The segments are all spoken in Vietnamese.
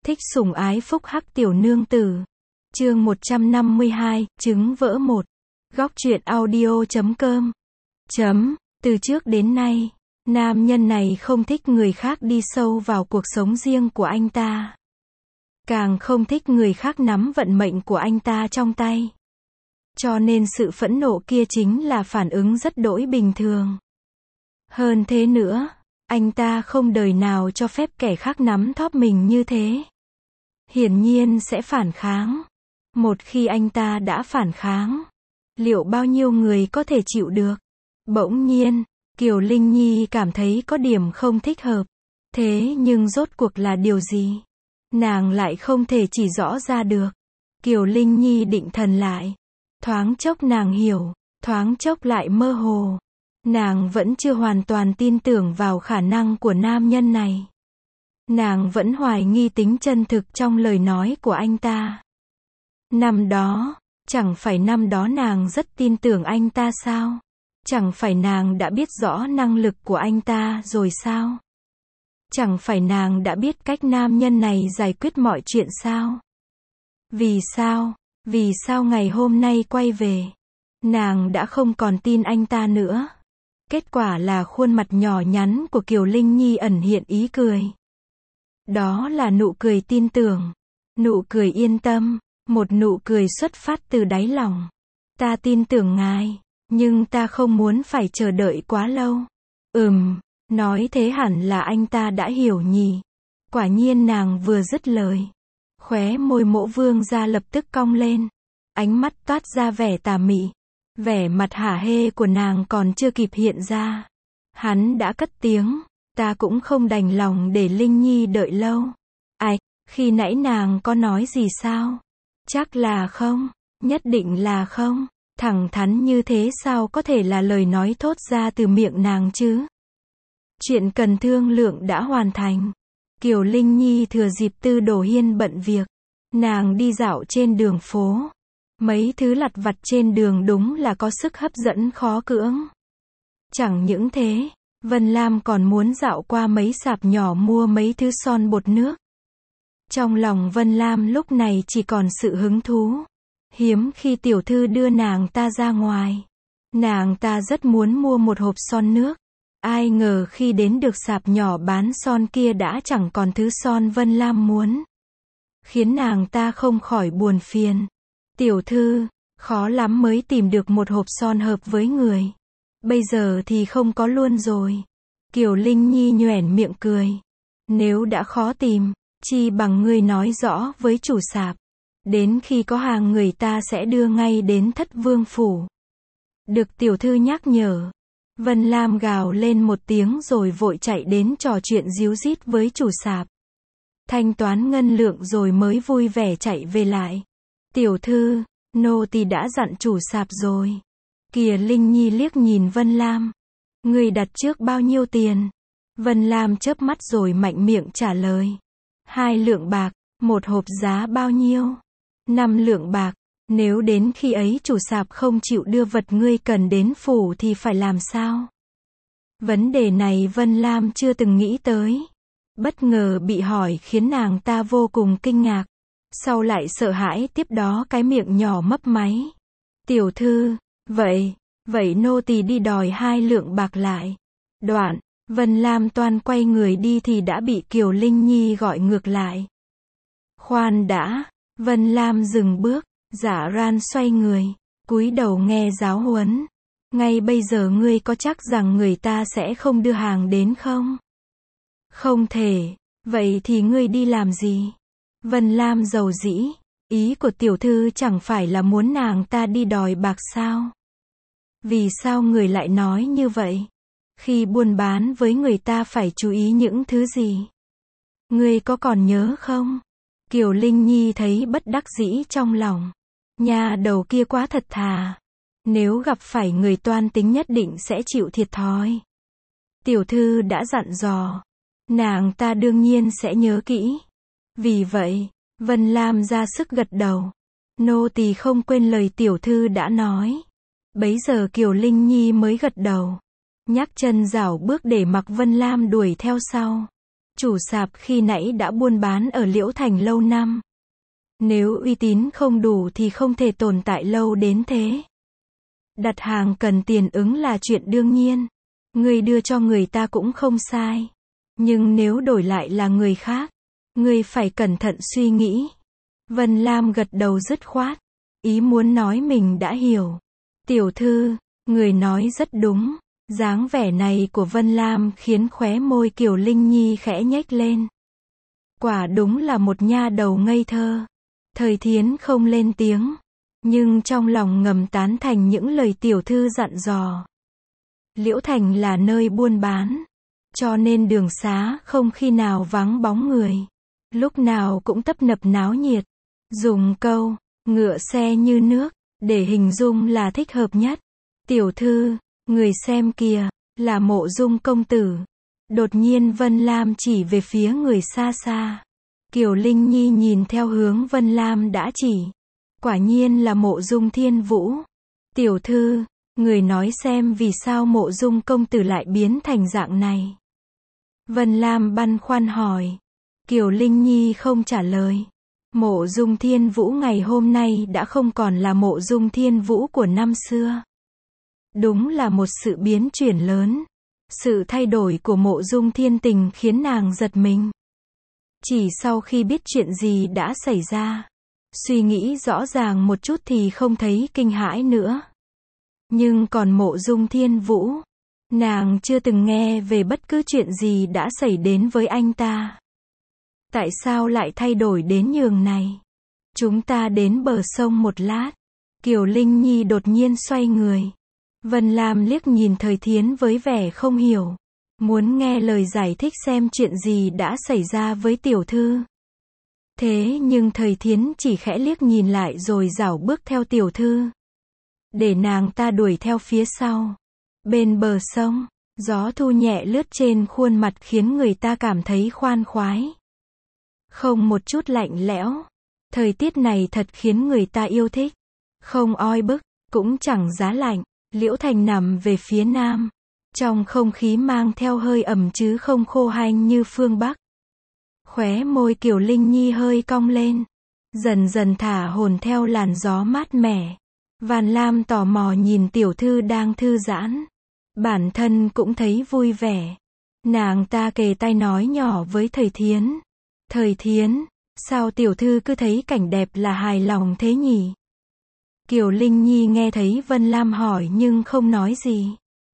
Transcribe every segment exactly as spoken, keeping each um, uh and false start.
Thích sủng ái phúc hắc tiểu nương tử. Chương một trăm năm mươi hai, trứng vỡ một. Góc truyện audio chấm com. Chấm, từ trước đến nay, nam nhân này không thích người khác đi sâu vào cuộc sống riêng của anh ta. Càng không thích người khác nắm vận mệnh của anh ta trong tay. Cho nên sự phẫn nộ kia chính là phản ứng rất đỗi bình thường. Hơn thế nữa, anh ta không đời nào cho phép kẻ khác nắm thóp mình như thế. Hiển nhiên sẽ phản kháng. Một khi anh ta đã phản kháng, liệu bao nhiêu người có thể chịu được? Bỗng nhiên, Kiều Linh Nhi cảm thấy có điểm không thích hợp. Thế nhưng rốt cuộc là điều gì? Nàng lại không thể chỉ rõ ra được. Kiều Linh Nhi định thần lại. Thoáng chốc nàng hiểu, thoáng chốc lại mơ hồ. Nàng vẫn chưa hoàn toàn tin tưởng vào khả năng của nam nhân này. Nàng vẫn hoài nghi tính chân thực trong lời nói của anh ta. Năm đó, chẳng phải năm đó nàng rất tin tưởng anh ta sao? Chẳng phải nàng đã biết rõ năng lực của anh ta rồi sao? Chẳng phải nàng đã biết cách nam nhân này giải quyết mọi chuyện sao? Vì sao? Vì sao ngày hôm nay quay về, nàng đã không còn tin anh ta nữa? Kết quả là khuôn mặt nhỏ nhắn của Kiều Linh Nhi ẩn hiện ý cười. Đó là nụ cười tin tưởng, nụ cười yên tâm, một nụ cười xuất phát từ đáy lòng. Ta tin tưởng ngài, nhưng ta không muốn phải chờ đợi quá lâu. Ừm, nói thế hẳn là anh ta đã hiểu nhỉ. Quả nhiên nàng vừa dứt lời, khóe môi Mộ Vương gia lập tức cong lên, ánh mắt toát ra vẻ tà mị. Vẻ mặt hả hê của nàng còn chưa kịp hiện ra, hắn đã cất tiếng, ta cũng không đành lòng để Linh Nhi đợi lâu. Ảch, khi nãy nàng có nói gì sao? Chắc là không, nhất định là không. Thẳng thắn như thế sao có thể là lời nói thốt ra từ miệng nàng chứ? Chuyện cần thương lượng đã hoàn thành. Kiều Linh Nhi thừa dịp Tư Đồ Hiên bận việc, nàng đi dạo trên đường phố. Mấy thứ lặt vặt trên đường đúng là có sức hấp dẫn khó cưỡng. Chẳng những thế, Vân Lam còn muốn dạo qua mấy sạp nhỏ mua mấy thứ son bột nước. Trong lòng Vân Lam lúc này chỉ còn sự hứng thú. Hiếm khi tiểu thư đưa nàng ta ra ngoài. Nàng ta rất muốn mua một hộp son nước. Ai ngờ khi đến được sạp nhỏ bán son kia đã chẳng còn thứ son Vân Lam muốn. Khiến nàng ta không khỏi buồn phiền. Tiểu thư, khó lắm mới tìm được một hộp son hợp với người. Bây giờ thì không có luôn rồi. Kiều Linh Nhi nhoẻn miệng cười. Nếu đã khó tìm, chi bằng ngươi nói rõ với chủ sạp. Đến khi có hàng người ta sẽ đưa ngay đến Thất Vương phủ. Được tiểu thư nhắc nhở. Vân Lam gào lên một tiếng rồi vội chạy đến trò chuyện díu dít với chủ sạp. Thanh toán ngân lượng rồi mới vui vẻ chạy về lại. Tiểu thư, nô tỳ đã dặn chủ sạp rồi. Kìa Linh Nhi liếc nhìn Vân Lam. Người đặt trước bao nhiêu tiền? Vân Lam chớp mắt rồi mạnh miệng trả lời. Hai lượng bạc. Một hộp giá bao nhiêu? Năm lượng bạc. Nếu đến khi ấy chủ sạp không chịu đưa vật ngươi cần đến phủ thì phải làm sao? Vấn đề này Vân Lam chưa từng nghĩ tới. Bất ngờ bị hỏi khiến nàng ta vô cùng kinh ngạc. Sau lại sợ hãi tiếp đó cái miệng nhỏ mấp máy. Tiểu thư, vậy, vậy nô tỳ đi đòi hai lượng bạc lại. Đoạn, Vân Lam toan quay người đi thì đã bị Kiều Linh Nhi gọi ngược lại. Khoan đã, Vân Lam dừng bước, Dạ Ran xoay người, cúi đầu nghe giáo huấn. Ngay bây giờ ngươi có chắc rằng người ta sẽ không đưa hàng đến không? Không thể, vậy thì ngươi đi làm gì? Vân Lam dầu dĩ, ý của tiểu thư chẳng phải là muốn nàng ta đi đòi bạc sao? Vì sao người lại nói như vậy? Khi buôn bán với người ta phải chú ý những thứ gì? Ngươi có còn nhớ không? Kiều Linh Nhi thấy bất đắc dĩ trong lòng. Nhà đầu kia quá thật thà. Nếu gặp phải người toan tính nhất định sẽ chịu thiệt thòi. Tiểu thư đã dặn dò. Nàng ta đương nhiên sẽ nhớ kỹ. Vì vậy, Vân Lam ra sức gật đầu. Nô tỳ không quên lời tiểu thư đã nói. Bấy giờ Kiều Linh Nhi mới gật đầu. Nhắc chân rảo bước để mặc Vân Lam đuổi theo sau. Chủ sạp khi nãy đã buôn bán ở Liễu Thành lâu năm. Nếu uy tín không đủ thì không thể tồn tại lâu đến thế. Đặt hàng cần tiền ứng là chuyện đương nhiên. Ngươi đưa cho người ta cũng không sai. Nhưng nếu đổi lại là người khác, ngươi phải cẩn thận suy nghĩ. Vân Lam gật đầu dứt khoát. Ý muốn nói mình đã hiểu. Tiểu thư, người nói rất đúng. Dáng vẻ này của Vân Lam khiến khóe môi Kiều Linh Nhi khẽ nhếch lên. Quả đúng là một nha đầu ngây thơ. Thời Thiến không lên tiếng, nhưng trong lòng ngầm tán thành những lời tiểu thư dặn dò. Liễu Thành là nơi buôn bán, cho nên đường xá không khi nào vắng bóng người. Lúc nào cũng tấp nập náo nhiệt. Dùng câu, ngựa xe như nước, để hình dung là thích hợp nhất. Tiểu thư, người xem kìa, là Mộ Dung công tử. Đột nhiên Vân Lam chỉ về phía người xa xa. Kiều Linh Nhi nhìn theo hướng Vân Lam đã chỉ. Quả nhiên là Mộ Dung Thiên Vũ. Tiểu thư, người nói xem vì sao Mộ Dung công tử lại biến thành dạng này. Vân Lam băn khoăn hỏi. Kiều Linh Nhi không trả lời. Mộ Dung Thiên Vũ ngày hôm nay đã không còn là Mộ Dung Thiên Vũ của năm xưa. Đúng là một sự biến chuyển lớn. Sự thay đổi của Mộ Dung Thiên Tình khiến nàng giật mình. Chỉ sau khi biết chuyện gì đã xảy ra, suy nghĩ rõ ràng một chút thì không thấy kinh hãi nữa. Nhưng còn Mộ Dung Thiên Vũ, nàng chưa từng nghe về bất cứ chuyện gì đã xảy đến với anh ta. Tại sao lại thay đổi đến nhường này? Chúng ta đến bờ sông một lát. Kiều Linh Nhi đột nhiên xoay người. Vân Lam liếc nhìn Thời Thiến với vẻ không hiểu. Muốn nghe lời giải thích xem chuyện gì đã xảy ra với tiểu thư. Thế nhưng Thời Thiến chỉ khẽ liếc nhìn lại rồi rảo bước theo tiểu thư. Để nàng ta đuổi theo phía sau. Bên bờ sông, gió thu nhẹ lướt trên khuôn mặt khiến người ta cảm thấy khoan khoái. Không một chút lạnh lẽo. Thời tiết này thật khiến người ta yêu thích. Không oi bức, cũng chẳng giá lạnh. Liễu Thành nằm về phía nam. Trong không khí mang theo hơi ẩm chứ không khô hanh như phương Bắc. Khóe môi Kiều Linh Nhi hơi cong lên. Dần dần thả hồn theo làn gió mát mẻ. Vân Lam tò mò nhìn tiểu thư đang thư giãn. Bản thân cũng thấy vui vẻ. Nàng ta kề tai nói nhỏ với Thời Thiến. Thời Thiến, sao tiểu thư cứ thấy cảnh đẹp là hài lòng thế nhỉ? Kiều Linh Nhi nghe thấy Vân Lam hỏi nhưng không nói gì.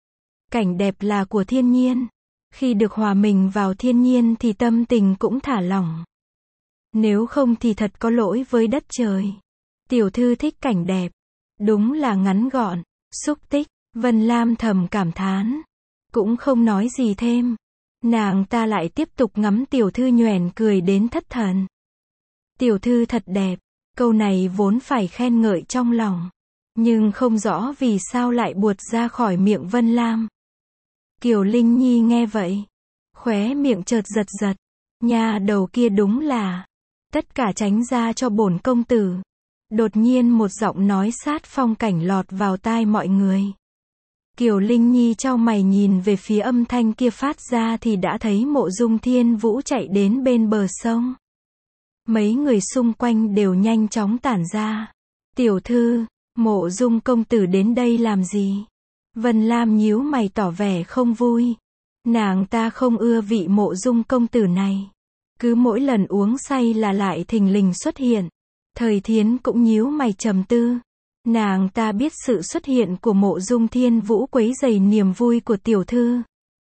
Cảnh đẹp là của thiên nhiên. Khi được hòa mình vào thiên nhiên thì tâm tình cũng thả lỏng. Nếu không thì thật có lỗi với đất trời. Tiểu thư thích cảnh đẹp. Đúng là ngắn gọn, xúc tích. Vân Lam thầm cảm thán. Cũng không nói gì thêm. Nàng ta lại tiếp tục ngắm tiểu thư nhoẻn cười đến thất thần. Tiểu thư thật đẹp. Câu này vốn phải khen ngợi trong lòng. Nhưng không rõ vì sao lại buột ra khỏi miệng Vân Lam. Kiều Linh Nhi nghe vậy. Khóe miệng chợt giật giật. Nhà đầu kia đúng là. Tất cả tránh ra cho bổn công tử. Đột nhiên một giọng nói sát phong cảnh lọt vào tai mọi người. Kiều Linh Nhi chau mày nhìn về phía âm thanh kia phát ra thì đã thấy Mộ Dung Thiên Vũ chạy đến bên bờ sông. Mấy người xung quanh đều nhanh chóng tản ra. Tiểu thư, Mộ Dung công tử đến đây làm gì? Vân Lam nhíu mày tỏ vẻ không vui. Nàng ta không ưa vị Mộ Dung công tử này. Cứ mỗi lần uống say là lại thình lình xuất hiện. Thời Thiến cũng nhíu mày trầm tư. Nàng ta biết sự xuất hiện của Mộ Dung Thiên Vũ quấy rầy niềm vui của tiểu thư.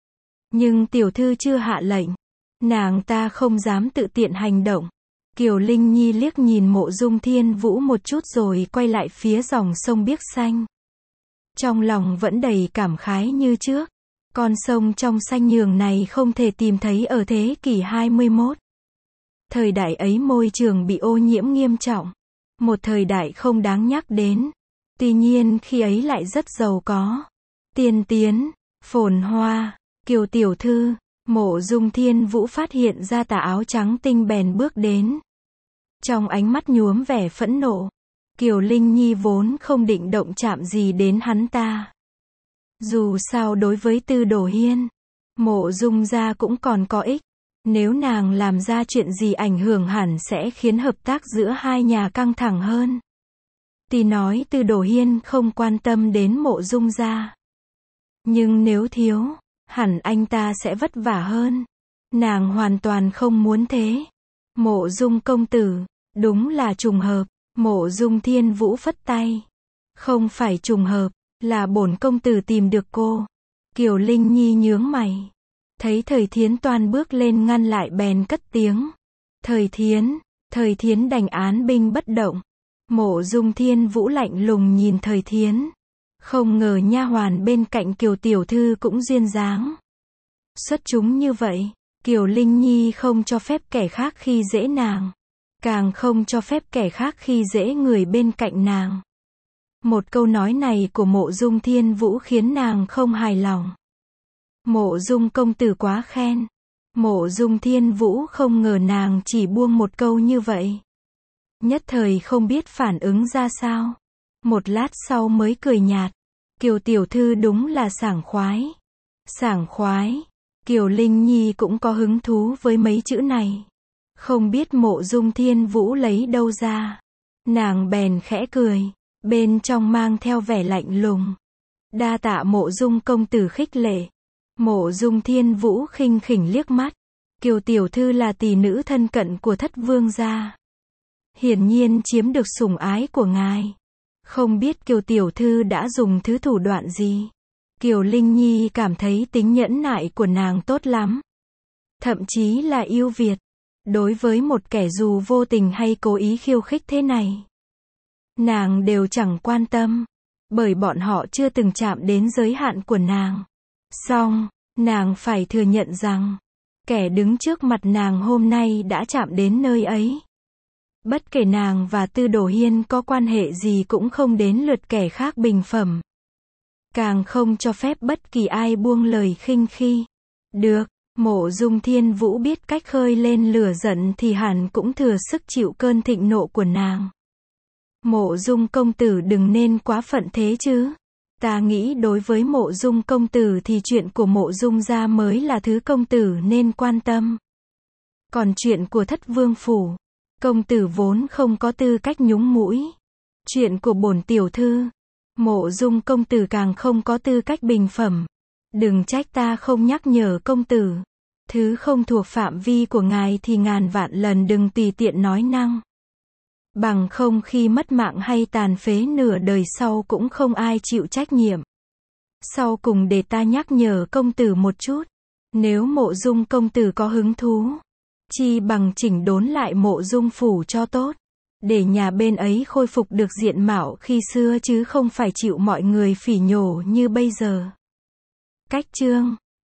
Nhưng tiểu thư chưa hạ lệnh. Nàng ta không dám tự tiện hành động. Kiều Linh Nhi liếc nhìn Mộ Dung Thiên Vũ một chút rồi quay lại phía dòng sông biếc xanh. Trong lòng vẫn đầy cảm khái như trước. Con sông trong xanh nhường này không thể tìm thấy ở thế kỷ hai mươi mốt. Thời đại ấy môi trường bị ô nhiễm nghiêm trọng. Một thời đại không đáng nhắc đến. Tuy nhiên khi ấy lại rất giàu có. Tiên tiến, phồn hoa. Kiều tiểu thư, Mộ Dung Thiên Vũ phát hiện ra tà áo trắng tinh bèn bước đến. Trong ánh mắt nhuốm vẻ phẫn nộ. Kiều Linh Nhi vốn không định động chạm gì đến hắn ta. Dù sao đối với Tư Đồ Hiên, Mộ Dung gia cũng còn có ích. Nếu nàng làm ra chuyện gì ảnh hưởng hẳn sẽ khiến hợp tác giữa hai nhà căng thẳng hơn. Tuy nói Tư Đồ Hiên không quan tâm đến Mộ Dung gia, nhưng nếu thiếu, hẳn anh ta sẽ vất vả hơn. Nàng hoàn toàn không muốn thế. Mộ Dung công tử, đúng là trùng hợp. Mộ Dung Thiên Vũ phất tay. Không phải trùng hợp, là bổn công tử tìm được cô. Kiều Linh Nhi nhướng mày. Thấy Thời Thiến toan bước lên ngăn lại bèn cất tiếng. Thời Thiến, Thời Thiến đành án binh bất động. Mộ Dung Thiên Vũ lạnh lùng nhìn Thời Thiến. Không ngờ nha hoàn bên cạnh Kiều tiểu thư cũng duyên dáng. Xuất chúng như vậy, Kiều Linh Nhi không cho phép kẻ khác khi dễ nàng. Càng không cho phép kẻ khác khi dễ người bên cạnh nàng. Một câu nói này của Mộ Dung Thiên Vũ khiến nàng không hài lòng. Mộ Dung công tử quá khen. Mộ Dung Thiên Vũ không ngờ nàng chỉ buông một câu như vậy. Nhất thời không biết phản ứng ra sao. Một lát sau mới cười nhạt. Kiều tiểu thư đúng là sảng khoái. Sảng khoái. Kiều Linh Nhi cũng có hứng thú với mấy chữ này. Không biết Mộ Dung Thiên Vũ lấy đâu ra. Nàng bèn khẽ cười. Bên trong mang theo vẻ lạnh lùng. Đa tạ Mộ Dung công tử khích lệ. Mộ Dung Thiên Vũ khinh khỉnh liếc mắt. Kiều tiểu thư là tỷ nữ thân cận của Thất vương gia. Hiển nhiên chiếm được sủng ái của ngài. Không biết Kiều tiểu thư đã dùng thứ thủ đoạn gì. Kiều Linh Nhi cảm thấy tính nhẫn nại của nàng tốt lắm. Thậm chí là ưu việt. Đối với một kẻ dù vô tình hay cố ý khiêu khích thế này, nàng đều chẳng quan tâm. Bởi bọn họ chưa từng chạm đến giới hạn của nàng. Song, nàng phải thừa nhận rằng, kẻ đứng trước mặt nàng hôm nay đã chạm đến nơi ấy. Bất kể nàng và Tư Đồ Hiên có quan hệ gì cũng không đến lượt kẻ khác bình phẩm. Càng không cho phép bất kỳ ai buông lời khinh khi. Được, Mộ Dung Thiên Vũ biết cách khơi lên lửa giận thì hẳn cũng thừa sức chịu cơn thịnh nộ của nàng. Mộ Dung công tử đừng nên quá phận thế chứ. Ta nghĩ đối với Mộ Dung công tử thì chuyện của Mộ Dung gia mới là thứ công tử nên quan tâm. Còn chuyện của Thất vương phủ, công tử vốn không có tư cách nhúng mũi. Chuyện của bổn tiểu thư, Mộ Dung công tử càng không có tư cách bình phẩm. Đừng trách ta không nhắc nhở công tử. Thứ không thuộc phạm vi của ngài thì ngàn vạn lần đừng tùy tiện nói năng. Bằng không khi mất mạng hay tàn phế nửa đời sau cũng không ai chịu trách nhiệm. Sau cùng để ta nhắc nhở công tử một chút. Nếu Mộ Dung công tử có hứng thú, chi bằng chỉnh đốn lại Mộ Dung phủ cho tốt. Để nhà bên ấy khôi phục được diện mạo khi xưa chứ không phải chịu mọi người phỉ nhổ như bây giờ. Cách chương